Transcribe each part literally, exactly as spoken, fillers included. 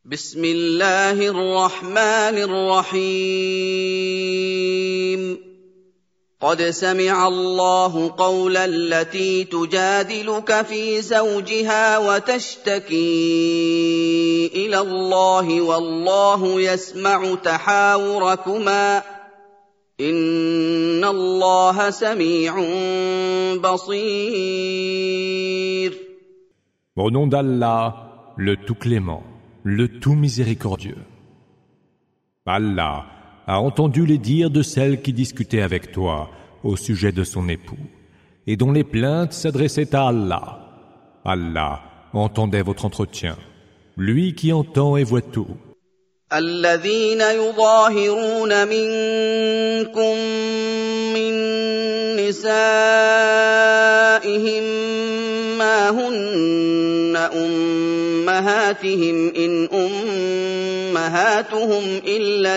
بسم الله الرحمن الرحيم قد سمع الله قول التي تجادلك في زوجها وتشتكي إلى الله والله يسمع تحاوركما إن الله سميع بصير. Au nom d'Allah, le tout clément, le tout miséricordieux. Allah a entendu les dires de celle qui discutait avec toi au sujet de son époux et dont les plaintes s'adressaient à Allah. Allah entendait votre entretien, lui qui entend et voit tout. الذين يظاهرون منكم من نسائهم ما هن أمهاتهم إن أمهاتهم إلا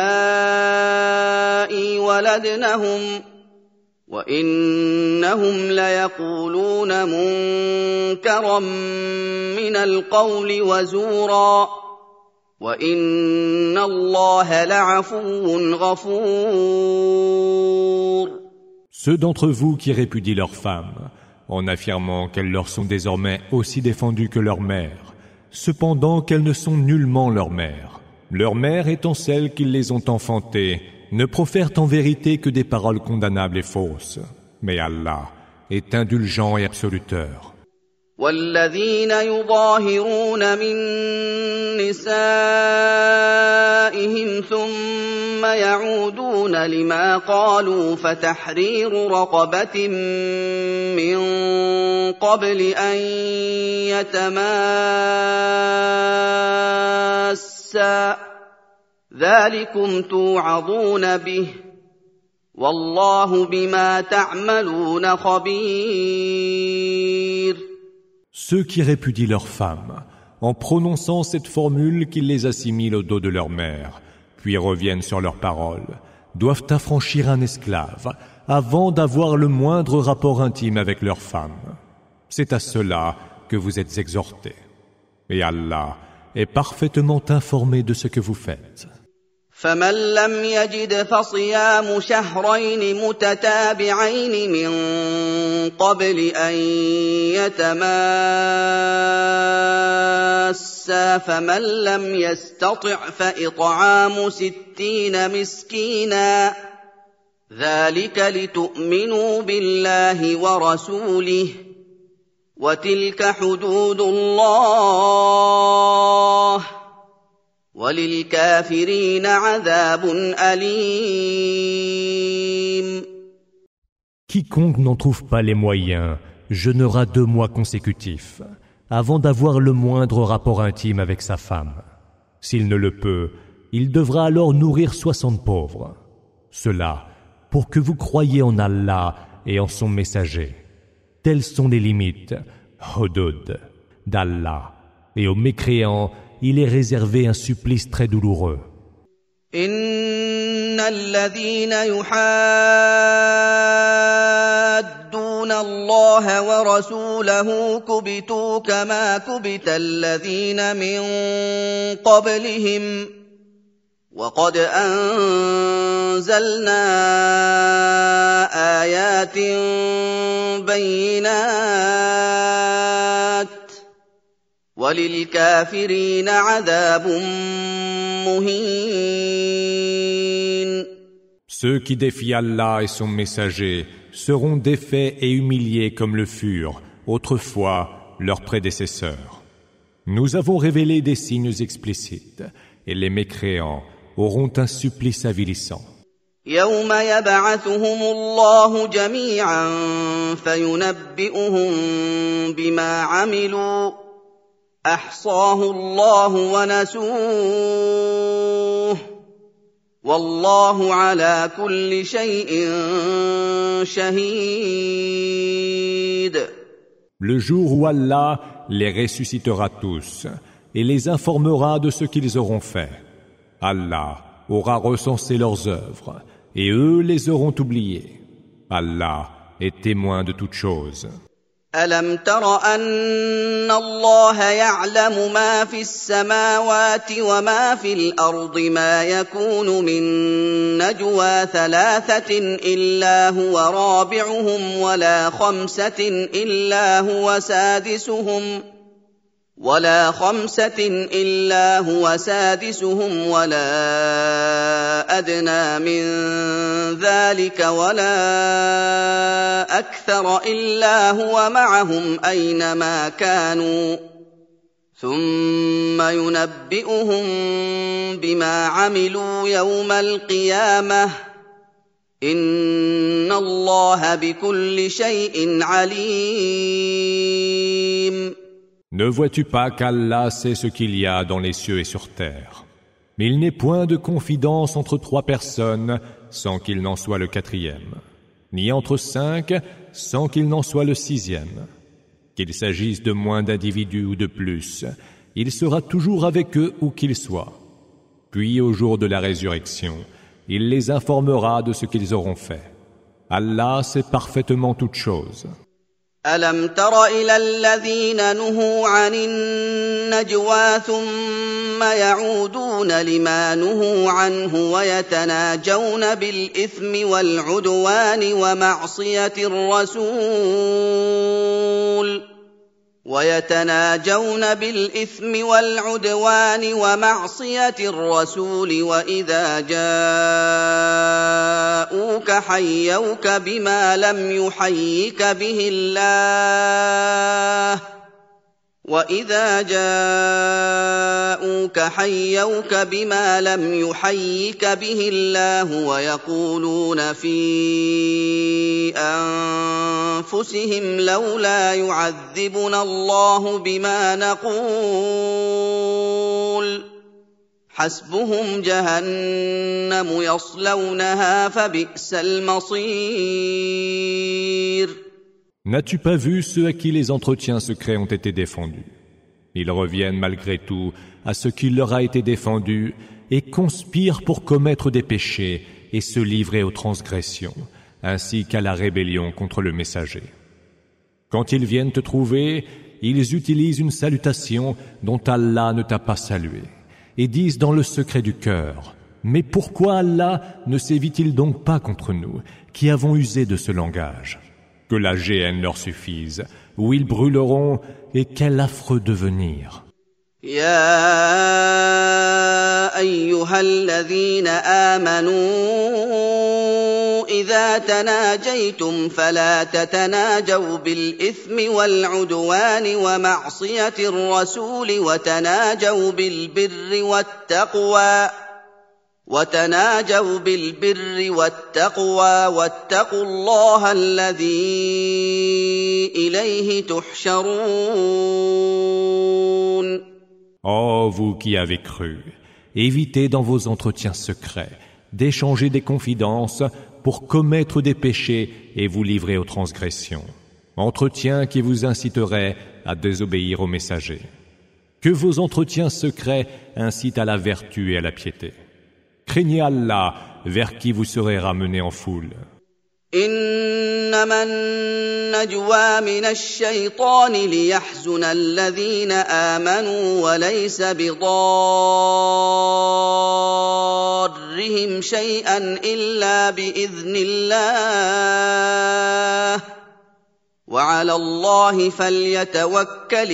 اللائي ولدنهم وإنهم ليقولون منكرا من القول وزورا وإن الله لعفو غفور. Ceux d'entre vous qui répudient leurs femmes, en affirmant qu'elles leur sont désormais aussi défendues que leur mère, cependant qu'elles ne sont nullement leur mère. Leur mère étant celles qui les ont enfantées, ne profèrent en vérité que des paroles condamnables et fausses. Mais Allah est indulgent et absoluteur. والذين يظاهرون من نسائهم ثم يعودون لما قالوا فتحرير رقبة من قبل أن يتماسا ذلكم توعظون به والله بما تعملون خبير. Ceux qui répudient leurs femmes, en prononçant cette formule qu'ils les assimilent au dos de leur mère, puis reviennent sur leurs paroles, doivent affranchir un esclave avant d'avoir le moindre rapport intime avec leur femme. C'est à cela que vous êtes exhortés. Et Allah est parfaitement informé de ce que vous faites. فمن لم يجد فصيام شهرين متتابعين من قبل أن يتماسا فمن لم يستطع فإطعام ستين مسكينا ذلك لتؤمنوا بالله ورسوله وتلك حدود الله وَلِلْكَافِرِينَ عَذَابٌ أَلِيمٌ. Quiconque n'en trouve pas les moyens jeûnera deux mois consécutifs avant d'avoir le moindre rapport intime avec sa femme. S'il ne le peut, il devra alors nourrir soixante pauvres. Cela pour que vous croyiez en Allah et en son messager. Telles sont les limites, hudud, d'Allah, et aux mécréants il est réservé un supplice très douloureux. إن الذين يحادون الله ورسوله كبتوا كما كبت الذين من قبلهم وقد أنزلنا آيات بينات وَلِلْكَافِرِينَ عَذَابٌ مُهِينٌ. Ceux qui défient Allah et son messager seront défaits et humiliés comme le furent autrefois leurs prédécesseurs. Nous avons révélé des signes explicites et les mécréants auront un supplice avilissant. يوم يبعثهم الله جميعا فينبئهم بما عملوا أحصاه الله ونسوه والله على كل شيء شهيد. Le jour où Allah les ressuscitera tous et les informera de ce qu'ils auront fait. Allah aura recensé leurs œuvres et eux les auront oubliées. Allah est témoin de toutes choses. ألم تر أن الله يعلم ما في السماوات وما في الأرض ما يكون من نجوى ثلاثة إلا هو رابعهم ولا خمسة إلا هو سادسهم ولا خمسة إلا هو سادسهم ولا أدنى من ذلك ولا أكثر إلا هو معهم أينما كانوا ثم ينبئهم بما عملوا يوم القيامة إن الله بكل شيء عليم. Ne vois-tu pas qu'Allah sait ce qu'il y a dans les cieux et sur terre? Mais il n'est point de confidence entre trois personnes sans qu'il n'en soit le quatrième, ni entre cinq sans qu'il n'en soit le sixième. Qu'il s'agisse de moins d'individus ou de plus, il sera toujours avec eux où qu'ils soient. Puis au jour de la résurrection, il les informera de ce qu'ils auront fait. Allah sait parfaitement toutes choses. ألم تر إلى الذين نهوا عن النجوى ثم يعودون لما نهوا عنه ويتناجون بالإثم والعدوان ومعصية الرسول ويتناجون بالإثم والعدوان ومعصية الرسول وإذا جاءوك حيوك بما لم يحيك به الله وإذا جاءوك حيوك بما لم يحيك به الله ويقولون في أنفسهم لولا يعذبنا الله بما نقول حسبهم جهنم يصلونها فبئس المصير. N'as-tu pas vu ceux à qui les entretiens secrets ont été défendus? Ils reviennent malgré tout à ce qui leur a été défendu et conspirent pour commettre des péchés et se livrer aux transgressions, ainsi qu'à la rébellion contre le messager. Quand ils viennent te trouver, ils utilisent une salutation dont Allah ne t'a pas salué et disent dans le secret du cœur: mais pourquoi Allah ne sévit-il donc pas contre nous, qui avons usé de ce langage? Que la géhenne leur suffise, où ils brûleront, et quel affreux devenir. يا أيها الذين آمنوا إذا تناجيتم فلا تتناجوا بالإثم والعدوان ومعصية الرسول وتناجوا بالبر والتقوى وتناجوا بالبر والتقوى واتقوا الله الذي إليه تحشرون. Ô vous qui avez cru, évitez dans vos entretiens secrets d'échanger des confidences pour commettre des péchés et vous livrer aux transgressions, entretiens qui vous inciteraient à désobéir au messager. Que vos entretiens secrets incitent à la vertu et à la piété. Craignez Allah, vers qui vous serez ramenés en foule. إنما النجوى من الشيطان ليحزن الذين آمنوا وليس بضارهم شيئا إلا بإذن الله وعلى الله فليتوكل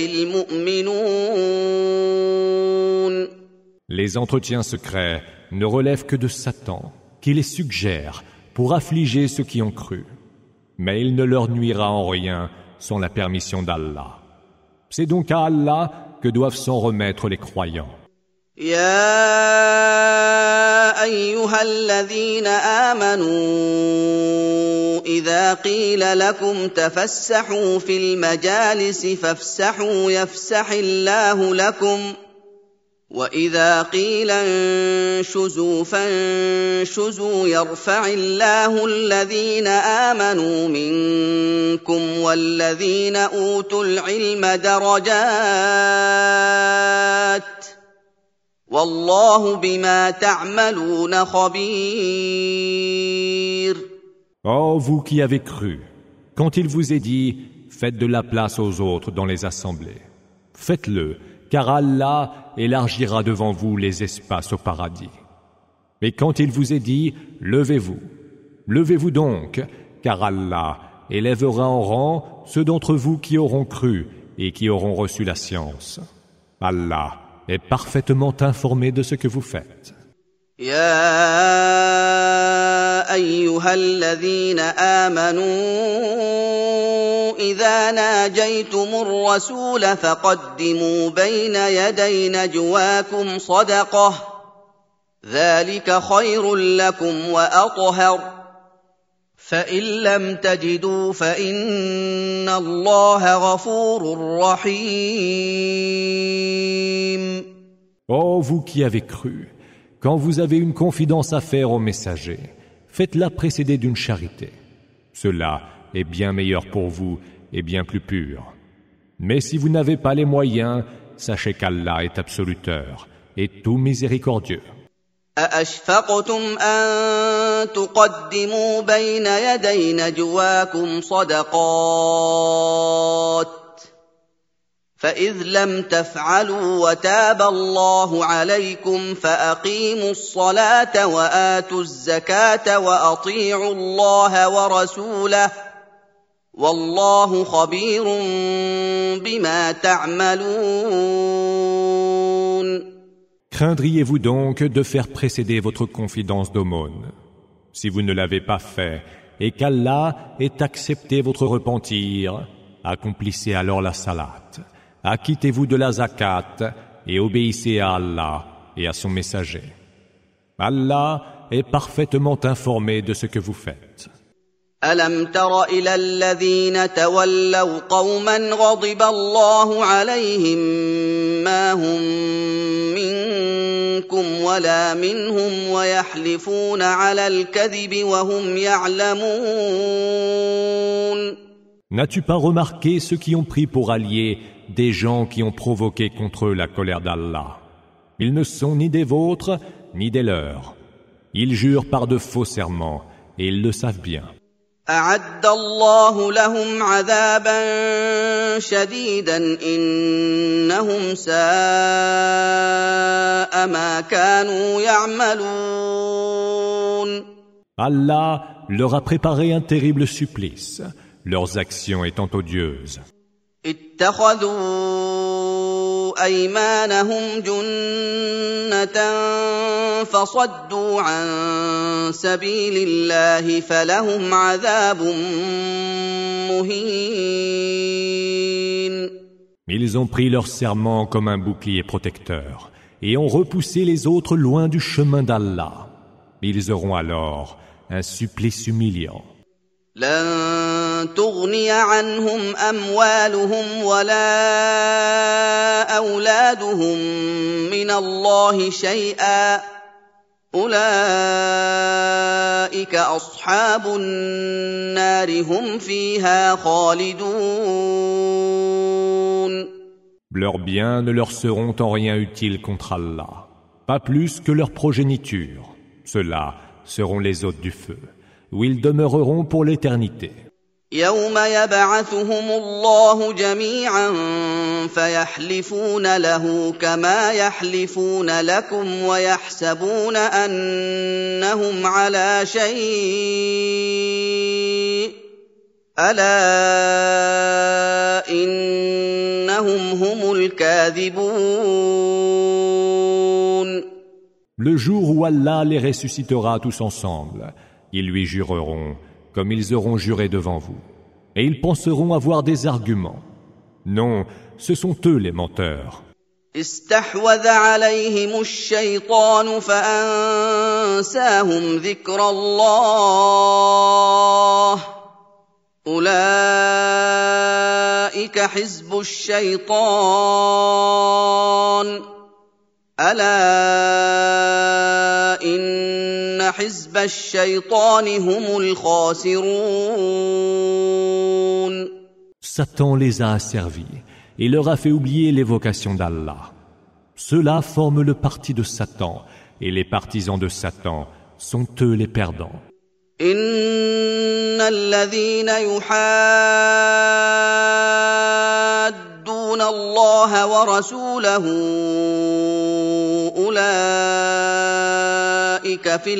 المؤمنون. Les entretiens secrets ne relèvent que de Satan, qui les suggère pour affliger ceux qui ont cru. Mais il ne leur nuira en rien sans la permission d'Allah. C'est donc à Allah que doivent s'en remettre les croyants. يا أيها الذين آمنوا إذا قيل لكم تفسحوا في المجالس فافسحوا يفسح الله لكم وإذا قيل انشزوا فانشزوا يرفع الله الذين آمنوا منكم والذين أوتوا العلم درجات والله بما تعملون خبير. Ô vous qui avez cru, quand il vous est dit « faites de la place aux autres dans les assemblées. Faites-le, car Allah élargira devant vous les espaces au paradis. Et quand il vous est dit, levez-vous, levez-vous donc, car Allah élèvera en rang ceux d'entre vous qui auront cru et qui auront reçu la science. Allah est parfaitement informé de ce que vous faites. يا أيها الذين آمنوا إذا ناجيتم الرسول فقدموا بين يدي نجواكم صدقة ذلك خير لكم وأطهر فإن لم تجدوا فإن الله غفور رحيم. Ô vous qui avez cru, quand vous avez une confidence à faire au messager, faites-la précéder d'une charité. Cela est bien meilleur pour vous et bien plus pur. Mais si vous n'avez pas les moyens, sachez qu'Allah est absoluteur et tout miséricordieux. أأشفقتم أن تقدموا بين يدي نجواكم صدقات فإذ لم تفعلوا وتاب الله عليكم فأقيموا الصلاة وآتوا الزكاة وأطيعوا الله ورسوله والله خبير بما تعملون. Craindriez-vous donc de faire précéder votre confidence d'aumône? Si vous ne l'avez pas fait et qu'Allah ait accepté votre repentir, accomplissez alors la salat, acquittez-vous de la zakat et obéissez à Allah et à son messager. Allah est parfaitement informé de ce que vous faites. ألم تر إلى الذين تولوا قوما غضب الله عليهم ما هم منكم ولا منهم ويحلفون على الكذب وهم يعلمون. N'as-tu pas remarqué ceux qui ont pris pour alliés des gens qui ont provoqué contre eux la colère d'Allah? Ils ne sont ni des vôtres ni des leurs. Ils jurent par de faux serments et ils le savent bien. أعد الله لهم عذابا شديدا إنهم ساء ما كانوا يعملون. Allah leur a préparé un terrible supplice, leurs actions étant odieuses. اتخذوا أيمانهم جنة فصدوا عن سبيل الله فلهم عذاب مهين. Ils ont pris leur serment comme un bouclier protecteur et ont repoussé les autres loin du chemin d'Allah. Ils auront alors un supplice humiliant. لن تغني عنهم أموالهم ولا أولادهم من الله شيئا أولئك أصحاب النار هم فيها خالدون. Leurs biens ne leur seront en rien utiles contre Allah, pas plus que leur progéniture. Ceux-là seront les hôtes du feu, où ils demeureront pour l'éternité. يوم يبعثهم الله جميعا فيحلفون له كما يحلفون لكم ويحسبون أنهم على شيء ألا إنهم هم الكاذبون. Le jour où Allah les ressuscitera tous ensemble, ils lui jureront comme ils auront juré devant vous, et ils penseront avoir des arguments. Non, ce sont eux les menteurs. استحوذ عليهم الشيطان فأنساهم ذكر الله أولئك حزب الشيطان ألا إن حزب الشيطان هم الخاسرون. Satan les a asservis et leur a fait oublier l'évocation d'Allah. Ceux-là forment le parti de Satan et les partisans de Satan sont eux les perdants. إن الذين يحادون الله ورسوله أولئك في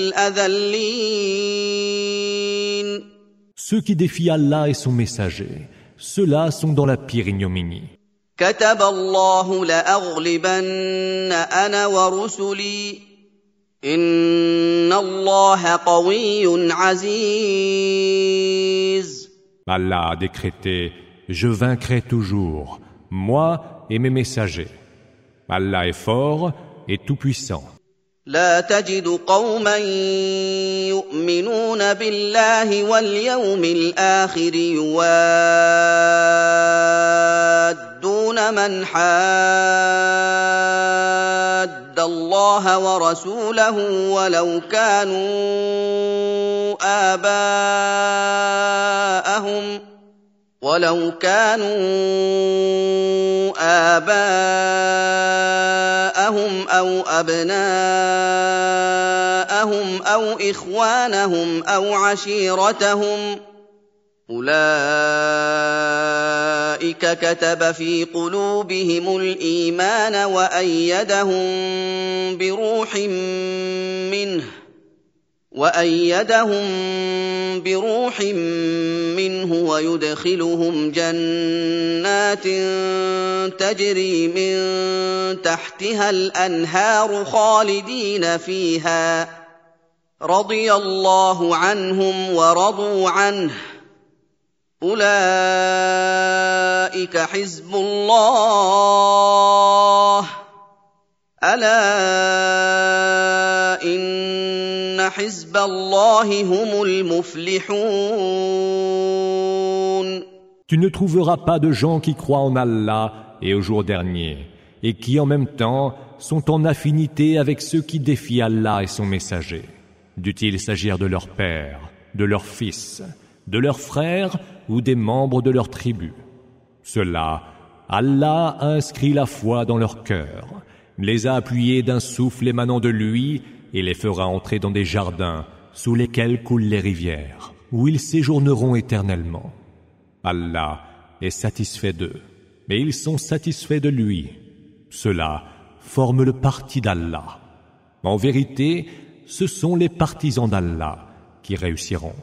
الأذلين. Ceux qui défient Allah et son messager, ceux-là sont dans la pire ignominie. كتب الله لأغلبن أنا ورسلي إن الله قوي عزيز. Allah a décrété, je vaincrai toujours, moi et mes messagers. Allah est fort et tout-puissant. لا تجد قوما يؤمنون بالله واليوم الآخر يوادون من حاد الله ورسوله ولو كانوا آباءهم ولو كانوا آباءهم أو أبناءهم أو إخوانهم أو عشيرتهم أولئك كتب في قلوبهم الإيمان وأيدهم بروح منه وأيدهم بروح منه ويدخلهم جنات تجري من تحتها الأنهار خالدين فيها رضي الله عنهم ورضوا عنه أولئك حزب الله ألا إن حزب الله هم المفلحون. Tu ne trouveras pas de gens qui croient en Allah et au jour dernier, et qui en même temps sont en affinité avec ceux qui défient Allah et son messager. Dût-il s'agir de leur père, de leur fils, de leurs frères ou des membres de leur tribu. Ceux-là, Allah a inscrit la foi dans leur cœur, les a appuyés d'un souffle émanant de lui et les fera entrer dans des jardins sous lesquels coulent les rivières, où ils séjourneront éternellement. Allah est satisfait d'eux, mais ils sont satisfaits de lui. Ceux-là forment le parti d'Allah. En vérité, ce sont les partisans d'Allah qui réussiront.